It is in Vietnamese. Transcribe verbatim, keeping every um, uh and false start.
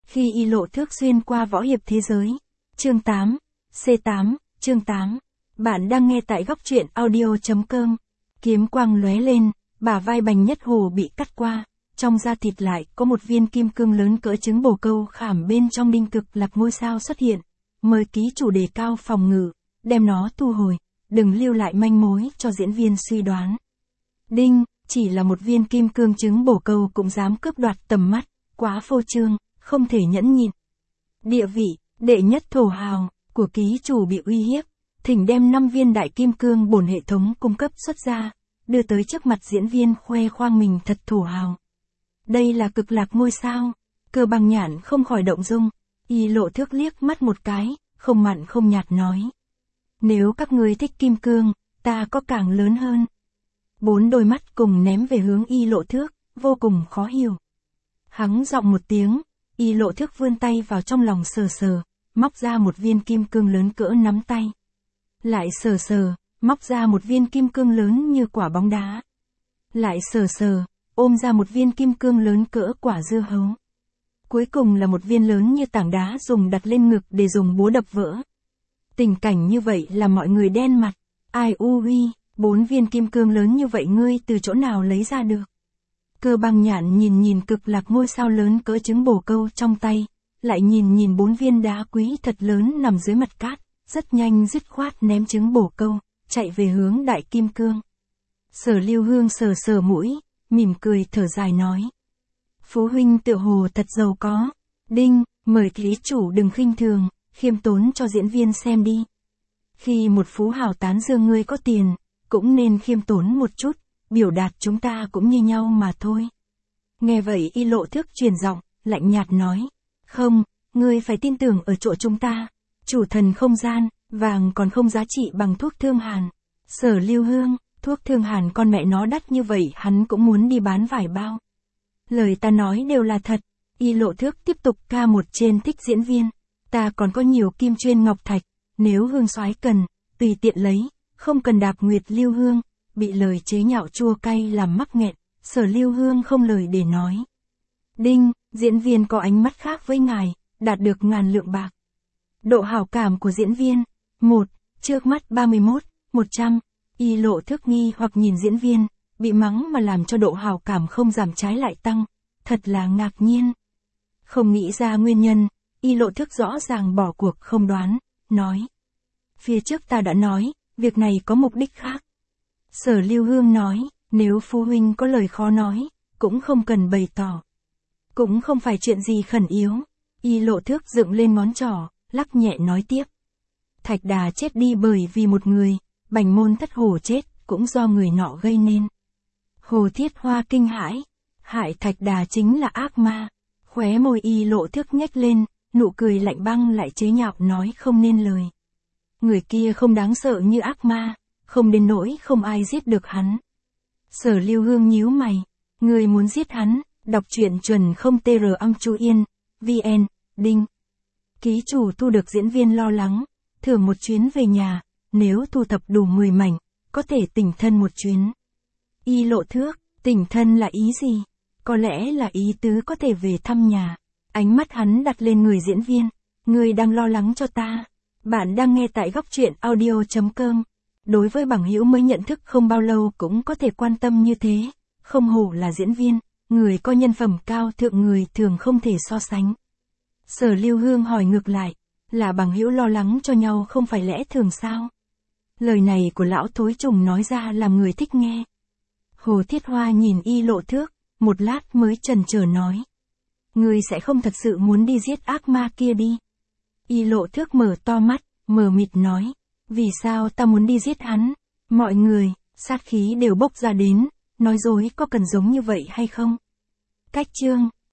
Khi Y Lộ Thước xuyên qua võ hiệp thế giới. Chương tám. C tám, chương tám. Bạn đang nghe tại góc truyện audio chấm com. Kiếm quang lóe lên, bả vai Bành Nhất Hồ bị cắt qua, trong da thịt lại có một viên kim cương lớn cỡ trứng bồ câu khảm bên trong đinh cực lạc ngôi sao xuất hiện. Mời ký chủ đề cao phòng ngự, đem nó thu hồi, đừng lưu lại manh mối cho diễn viên suy đoán. Đinh, chỉ là một viên kim cương trứng bồ câu cũng dám cướp đoạt tầm mắt, quá phô trương, không thể nhẫn nhịn. Địa vị, đệ nhất thổ hào, của ký chủ bị uy hiếp, thỉnh đem năm viên đại kim cương bổn hệ thống cung cấp xuất ra, đưa tới trước mặt diễn viên khoe khoang mình thật thổ hào. Đây là cực lạc ngôi sao, Cơ Bằng Nhạn không khỏi động dung, Y Lộ Thước liếc mắt một cái, không mặn không nhạt nói. Nếu các ngươi thích kim cương, ta có càng lớn hơn. Bốn đôi mắt cùng ném về hướng Y Lộ Thước, vô cùng khó hiểu. Hắng giọng một tiếng, Y Lộ Thước vươn tay vào trong lòng sờ sờ, móc ra một viên kim cương lớn cỡ nắm tay. Lại sờ sờ, móc ra một viên kim cương lớn như quả bóng đá. Lại sờ sờ, ôm ra một viên kim cương lớn cỡ quả dưa hấu. Cuối cùng là một viên lớn như tảng đá dùng đặt lên ngực để dùng búa đập vỡ. Tình cảnh như vậy là mọi người đen mặt. Ai u huy, bốn viên kim cương lớn như vậy ngươi từ chỗ nào lấy ra được? Cơ Bằng Nhạn nhìn nhìn cực lạc ngôi sao lớn cỡ trứng bồ câu trong tay, lại nhìn nhìn bốn viên đá quý thật lớn nằm dưới mặt cát, rất nhanh dứt khoát ném trứng bồ câu, chạy về hướng đại kim cương. Sở Lưu Hương sờ sờ mũi, mỉm cười thở dài nói. Phú huynh tựa hồ thật giàu có. Đinh, mời ký chủ đừng khinh thường, khiêm tốn cho diễn viên xem đi. Khi một phú hào tán dương ngươi có tiền, cũng nên khiêm tốn một chút, biểu đạt chúng ta cũng như nhau mà thôi. Nghe vậy Y Lộ Thước truyền giọng, lạnh nhạt nói. Không, ngươi phải tin tưởng ở chỗ chúng ta. Chủ thần không gian, vàng còn không giá trị bằng thuốc thương hàn. Sở Lưu Hương, thuốc thương hàn con mẹ nó đắt như vậy hắn cũng muốn đi bán vài bao. Lời ta nói đều là thật. Y Lộ Thước tiếp tục ca một trên thích diễn viên. Ta còn có nhiều kim chuyên ngọc thạch, nếu Hương soái cần, tùy tiện lấy, không cần đạp Nguyệt Lưu Hương. Bị lời chế nhạo chua cay làm mắc nghẹn, Sở Lưu Hương không lời để nói. Đinh, diễn viên có ánh mắt khác với ngài, đạt được ngàn lượng bạc. Độ hảo cảm của diễn viên. một. Trước mắt ba mươi mốt, một trăm. Y Lộ Thước nghi hoặc nhìn diễn viên, bị mắng mà làm cho độ hảo cảm không giảm trái lại tăng. Thật là ngạc nhiên. Không nghĩ ra nguyên nhân, Y Lộ Thước rõ ràng bỏ cuộc không đoán, nói. Phía trước ta đã nói, việc này có mục đích khác. Sở Lưu Hương nói, nếu phu huynh có lời khó nói, cũng không cần bày tỏ. Cũng không phải chuyện gì khẩn yếu. Y Lộ Thước dựng lên ngón trỏ, lắc nhẹ nói tiếp. Thạch Đà chết đi bởi vì một người, Bành Môn Thất Hổ chết, cũng do người nọ gây nên. Hồ Thiết Hoa kinh hãi, hại Thạch Đà chính là ác ma. Khóe môi Y Lộ Thước nhếch lên, nụ cười lạnh băng lại chế nhạo nói không nên lời. Người kia không đáng sợ như ác ma, không đến nỗi không ai giết được hắn. Sở Lưu Hương nhíu mày, người muốn giết hắn, đọc truyện chuẩn không tr âm chu yên, vn, đinh. Ký chủ thu được diễn viên lo lắng, thưởng một chuyến về nhà, nếu thu thập đủ mười mảnh, có thể tỉnh thân một chuyến. Y Lộ Thước, tỉnh thân là ý gì? Có lẽ là ý tứ có thể về thăm nhà. Ánh mắt hắn đặt lên người diễn viên, người đang lo lắng cho ta. Bạn đang nghe tại góc truyện audio chấm com. Đối với bằng hữu mới nhận thức không bao lâu cũng có thể quan tâm như thế, không hổ là diễn viên, người có nhân phẩm cao thượng người thường không thể so sánh. Sở Lưu Hương hỏi ngược lại, là bằng hữu lo lắng cho nhau không phải lẽ thường sao? Lời này của lão thối trùng nói ra làm người thích nghe. Hồ Thiết Hoa nhìn Y Lộ Thước, một lát mới chần chờ nói. Người sẽ không thật sự muốn đi giết ác ma kia đi. Y Lộ Thước mở to mắt, mờ mịt nói. Vì sao ta muốn đi giết hắn? Mọi người, sát khí đều bốc ra đến, nói dối có cần giống như vậy hay không? Cách chương.